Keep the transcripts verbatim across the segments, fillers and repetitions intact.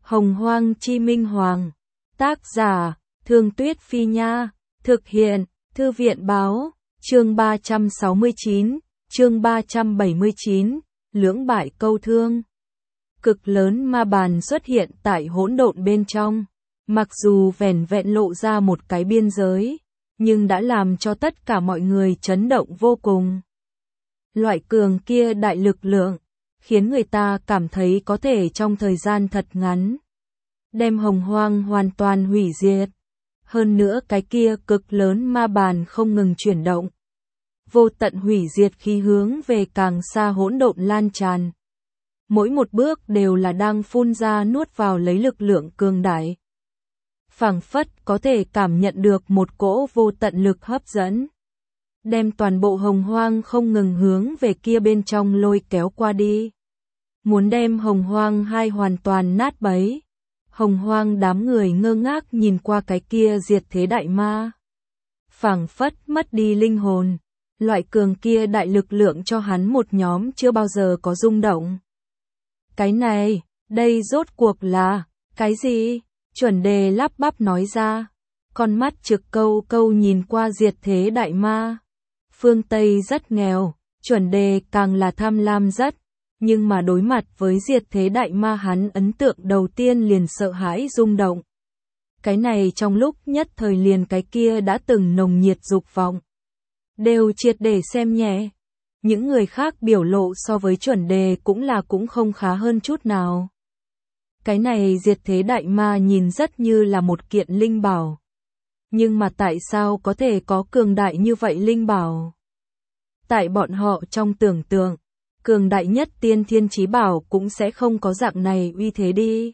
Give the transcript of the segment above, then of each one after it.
Hồng Hoang Chi Minh Hoàng. Tác giả, Thương Tuyết Phi Nha. Thực hiện, Thư viện Báo. Chương ba trăm sáu mươi chín, chương ba trăm bảy mươi chín, lưỡng bại câu thương. Cực lớn ma bàn xuất hiện tại hỗn độn bên trong. Mặc dù vẻn vẹn lộ ra một cái biên giới, nhưng đã làm cho tất cả mọi người chấn động vô cùng. Loại cường kia đại lực lượng, khiến người ta cảm thấy có thể trong thời gian thật ngắn, đem hồng hoang hoàn toàn hủy diệt. Hơn nữa cái kia cực lớn ma bàn không ngừng chuyển động. Vô tận hủy diệt khí hướng về càng xa hỗn độn lan tràn. Mỗi một bước đều là đang phun ra nuốt vào lấy lực lượng cường đại. Phảng phất có thể cảm nhận được một cỗ vô tận lực hấp dẫn, đem toàn bộ hồng hoang không ngừng hướng về kia bên trong lôi kéo qua đi. Muốn đem hồng hoang hai hoàn toàn nát bấy. Hồng hoang đám người ngơ ngác nhìn qua cái kia diệt thế đại ma. Phảng phất mất đi linh hồn. Loại cường kia đại lực lượng cho hắn một nhóm chưa bao giờ có rung động. Cái này, đây rốt cuộc là, cái gì? Chuẩn đề lắp bắp nói ra. Con mắt trực câu câu nhìn qua diệt thế đại ma. Phương Tây rất nghèo, chuẩn đề càng là tham lam rất. Nhưng mà đối mặt với diệt thế đại ma hắn ấn tượng đầu tiên liền sợ hãi rung động. Cái này trong lúc nhất thời liền cái kia đã từng nồng nhiệt dục vọng. Đều triệt để xem nhẹ. Những người khác biểu lộ so với chuẩn đề cũng là cũng không khá hơn chút nào. Cái này diệt thế đại ma nhìn rất như là một kiện linh bảo. Nhưng mà tại sao có thể có cường đại như vậy linh bảo? Tại bọn họ trong tưởng tượng, cường đại nhất tiên thiên chí bảo cũng sẽ không có dạng này uy thế đi.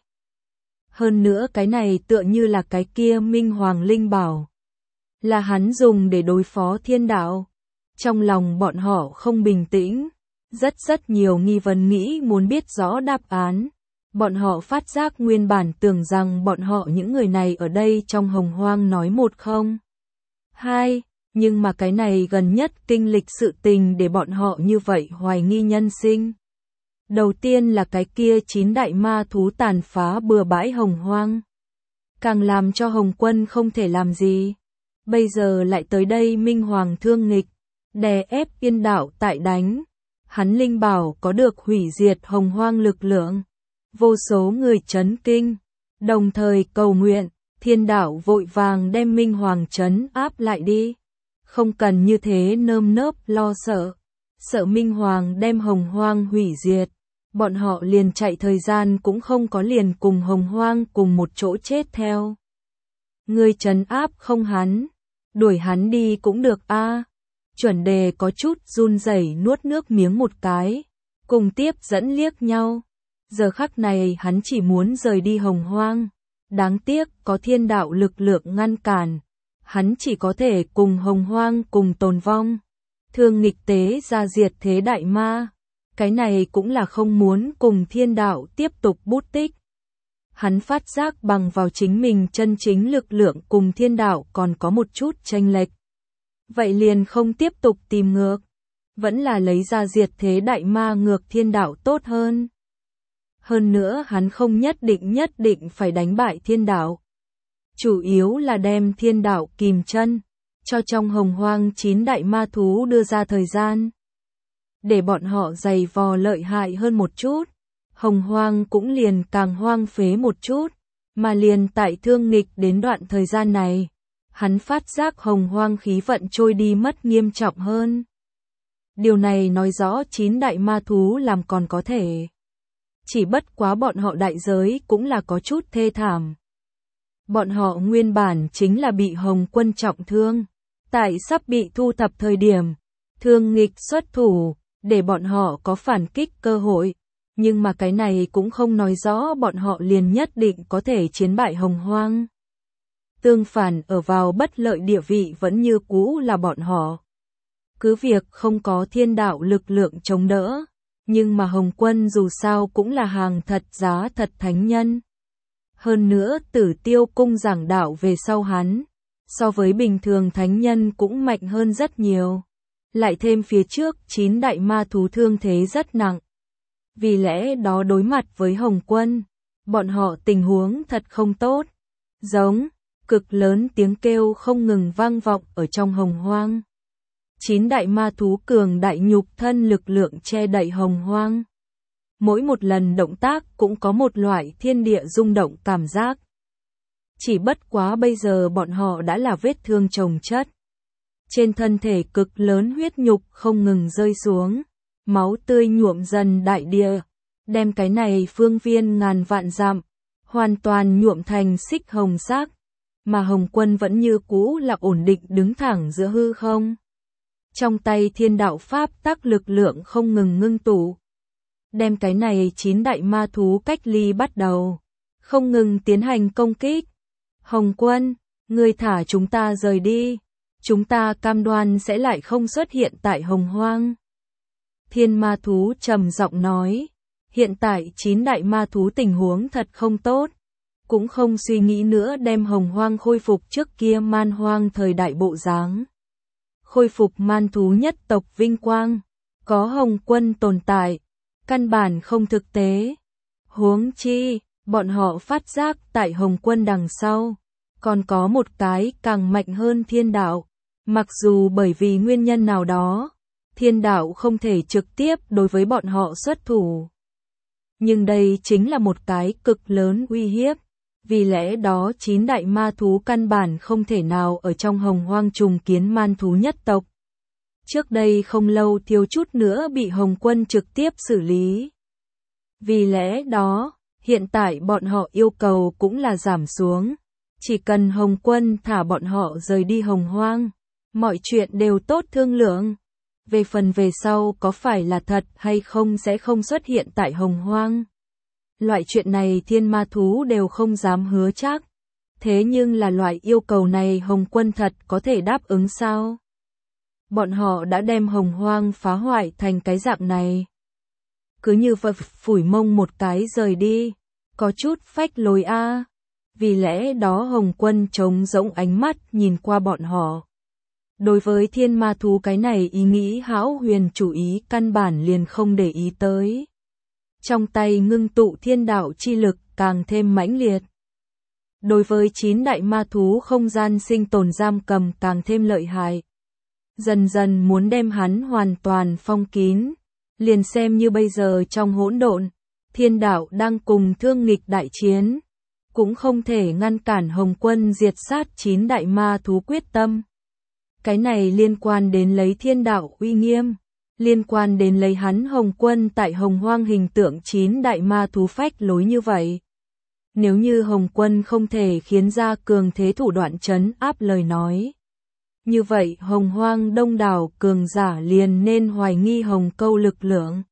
Hơn nữa cái này tựa như là cái kia Minh Hoàng linh bảo. Là hắn dùng để đối phó thiên đạo. Trong lòng bọn họ không bình tĩnh. Rất rất nhiều nghi vấn nghĩ muốn biết rõ đáp án. Bọn họ phát giác nguyên bản tưởng rằng bọn họ những người này ở đây trong hồng hoang nói một không. Hai, nhưng mà cái này gần nhất kinh lịch sự tình để bọn họ như vậy hoài nghi nhân sinh. Đầu tiên là cái kia chín đại ma thú tàn phá bừa bãi hồng hoang. Càng làm cho Hồng Quân không thể làm gì. Bây giờ lại tới đây Minh Hoàng thương nghịch, đè ép yên đạo tại đánh. Hắn linh bảo có được hủy diệt hồng hoang lực lượng. Vô số người chấn kinh, đồng thời cầu nguyện, thiên đạo vội vàng đem Minh Hoàng trấn áp lại đi. Không cần như thế nơm nớp lo sợ, sợ Minh Hoàng đem hồng hoang hủy diệt. Bọn họ liền chạy thời gian cũng không có liền cùng hồng hoang cùng một chỗ chết theo. Người trấn áp không hắn, đuổi hắn đi cũng được a. À. Chuẩn đề có chút run rẩy nuốt nước miếng một cái, cùng tiếp dẫn liếc nhau. Giờ khắc này hắn chỉ muốn rời đi hồng hoang. Đáng tiếc có thiên đạo lực lượng ngăn cản. Hắn chỉ có thể cùng hồng hoang cùng tồn vong. Thương nghịch tế ra diệt thế đại ma. Cái này cũng là không muốn cùng thiên đạo tiếp tục bút tích. Hắn phát giác bằng vào chính mình chân chính lực lượng cùng thiên đạo còn có một chút chênh lệch. Vậy liền không tiếp tục tìm ngược. Vẫn là lấy ra diệt thế đại ma ngược thiên đạo tốt hơn. Hơn nữa hắn không nhất định nhất định phải đánh bại thiên đạo. Chủ yếu là đem thiên đạo kìm chân, cho trong hồng hoang chín đại ma thú đưa ra thời gian. Để bọn họ dày vò lợi hại hơn một chút. Hồng hoang cũng liền càng hoang phế một chút. Mà liền tại thương nghịch đến đoạn thời gian này. Hắn phát giác hồng hoang khí vận trôi đi mất nghiêm trọng hơn. Điều này nói rõ chín đại ma thú làm còn có thể. Chỉ bất quá bọn họ đại giới cũng là có chút thê thảm. Bọn họ nguyên bản chính là bị Hồng Quân trọng thương. Tại sắp bị thu thập thời điểm, thương nghịch xuất thủ, để bọn họ có phản kích cơ hội. Nhưng mà cái này cũng không nói rõ bọn họ liền nhất định có thể chiến bại hồng hoang. Tương phản ở vào bất lợi địa vị vẫn như cũ là bọn họ. Cứ việc không có thiên đạo lực lượng chống đỡ. Nhưng mà Hồng Quân dù sao cũng là hàng thật giá thật thánh nhân. Hơn nữa Tử Tiêu cung giảng đạo về sau hắn, so với bình thường thánh nhân cũng mạnh hơn rất nhiều. Lại thêm phía trước chín đại ma thú thương thế rất nặng. Vì lẽ đó đối mặt với Hồng Quân, Bọn họ tình huống thật không tốt. Giống, cực lớn tiếng kêu không ngừng vang vọng ở trong hồng hoang. Chín đại ma thú cường đại nhục thân lực lượng che đậy hồng hoang. Mỗi một lần động tác cũng có một loại thiên địa rung động cảm giác. Chỉ bất quá bây giờ bọn họ đã là vết thương chồng chất. Trên thân thể cực lớn huyết nhục không ngừng rơi xuống. Máu tươi nhuộm dần đại địa. Đem cái này phương viên ngàn vạn dặm. Hoàn toàn nhuộm thành xích hồng sắc. Mà Hồng Quân vẫn như cũ là ổn định đứng thẳng giữa hư không. Trong tay thiên đạo pháp tắc lực lượng không ngừng ngưng tụ. Đem cái này chín đại ma thú cách ly bắt đầu. Không ngừng tiến hành công kích. Hồng Quân, ngươi thả chúng ta rời đi. Chúng ta cam đoan sẽ lại không xuất hiện tại hồng hoang. Thiên ma thú trầm giọng nói. Hiện tại chín đại ma thú tình huống thật không tốt. Cũng không suy nghĩ nữa đem hồng hoang khôi phục trước kia man hoang thời đại bộ dáng. Khôi phục man thú nhất tộc vinh quang. Có Hồng Quân tồn tại. Căn bản không thực tế. Huống chi, bọn họ phát giác tại Hồng Quân đằng sau. Còn có một cái càng mạnh hơn thiên đạo. Mặc dù bởi vì nguyên nhân nào đó, thiên đạo không thể trực tiếp đối với bọn họ xuất thủ. Nhưng đây chính là một cái cực lớn uy hiếp. Vì lẽ đó chín đại ma thú căn bản không thể nào ở trong hồng hoang trùng kiến man thú nhất tộc. Trước đây không lâu thiếu chút nữa bị Hồng Quân trực tiếp xử lý. Vì lẽ đó, hiện tại bọn họ yêu cầu cũng là giảm xuống. Chỉ cần Hồng Quân thả bọn họ rời đi hồng hoang, mọi chuyện đều tốt thương lượng. Về phần về sau có phải là thật hay không sẽ không xuất hiện tại hồng hoang. Loại chuyện này thiên ma thú đều không dám hứa chắc. Thế nhưng là loại yêu cầu này Hồng Quân thật có thể đáp ứng sao? Bọn họ đã đem hồng hoang phá hoại thành cái dạng này. Cứ như vậy phủi mông một cái rời đi. Có chút phách lối a. Vì lẽ đó Hồng Quân trống rỗng ánh mắt nhìn qua bọn họ. Đối với thiên ma thú cái này ý nghĩ hão huyền chủ ý căn bản liền không để ý tới. Trong tay ngưng tụ thiên đạo chi lực càng thêm mãnh liệt. Đối với chín đại ma thú không gian sinh tồn giam cầm càng thêm lợi hại. Dần dần muốn đem hắn hoàn toàn phong kín. Liền xem như bây giờ trong hỗn độn, thiên đạo đang cùng thương nghịch đại chiến. Cũng không thể ngăn cản Hồng Quân diệt sát chín đại ma thú quyết tâm. Cái này liên quan đến lấy thiên đạo uy nghiêm. Liên quan đến lấy hắn Hồng Quân tại hồng hoang hình tượng chín đại ma thú phách lối như vậy. Nếu như Hồng Quân không thể khiến ra cường thế thủ đoạn trấn áp lời nói. Như vậy hồng hoang đông đảo cường giả liền nên hoài nghi hồng câu lực lượng.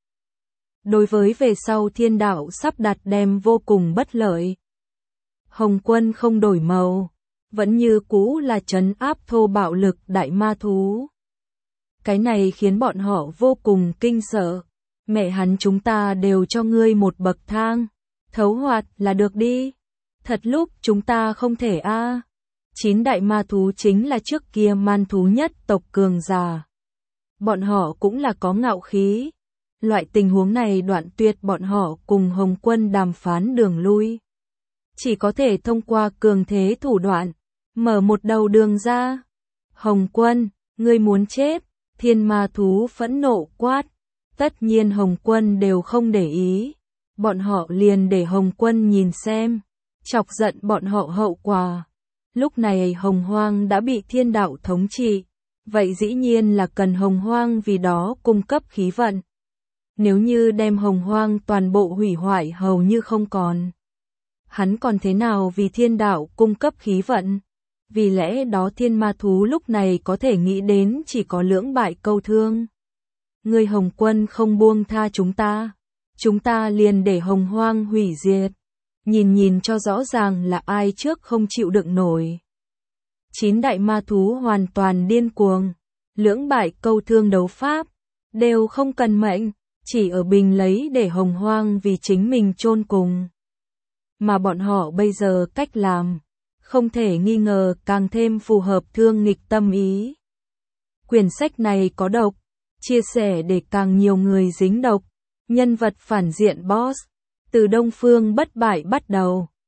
Đối với về sau thiên đạo sắp đặt đem vô cùng bất lợi. Hồng Quân không đổi màu. Vẫn như cũ là trấn áp thô bạo lực đại ma thú. Cái này khiến bọn họ vô cùng kinh sợ. Mẹ hắn chúng ta đều cho ngươi một bậc thang. Thấu hoạt là được đi. Thật lúc chúng ta không thể a. Chín đại ma thú chính là trước kia man thú nhất tộc cường giả. Bọn họ cũng là có ngạo khí. Loại tình huống này đoạn tuyệt bọn họ cùng Hồng Quân đàm phán đường lui. Chỉ có thể thông qua cường thế thủ đoạn. Mở một đầu đường ra. Hồng Quân, ngươi muốn chết. Thiên ma thú phẫn nộ quát. Tất nhiên Hồng Quân đều không để ý. Bọn họ liền để Hồng Quân nhìn xem. Chọc giận bọn họ hậu quả. Lúc này hồng hoang đã bị thiên đạo thống trị. Vậy dĩ nhiên là cần hồng hoang vì đó cung cấp khí vận. Nếu như đem hồng hoang toàn bộ hủy hoại hầu như không còn. Hắn còn thế nào vì thiên đạo cung cấp khí vận? Vì lẽ đó thiên ma thú lúc này có thể nghĩ đến chỉ có lưỡng bại câu thương. Người Hồng Quân không buông tha chúng ta. Chúng ta liền để hồng hoang hủy diệt. Nhìn nhìn cho rõ ràng là ai trước không chịu đựng nổi. Chín đại ma thú hoàn toàn điên cuồng. Lưỡng bại câu thương đấu pháp. Đều không cần mệnh. Chỉ ở bình lấy để hồng hoang vì chính mình chôn cùng. Mà bọn họ bây giờ cách làm. Không thể nghi ngờ càng thêm phù hợp thương nghịch tâm ý. Quyển sách này có độc. Chia sẻ để càng nhiều người dính độc. Nhân vật phản diện boss. từ Đông Phương bất bại bắt đầu.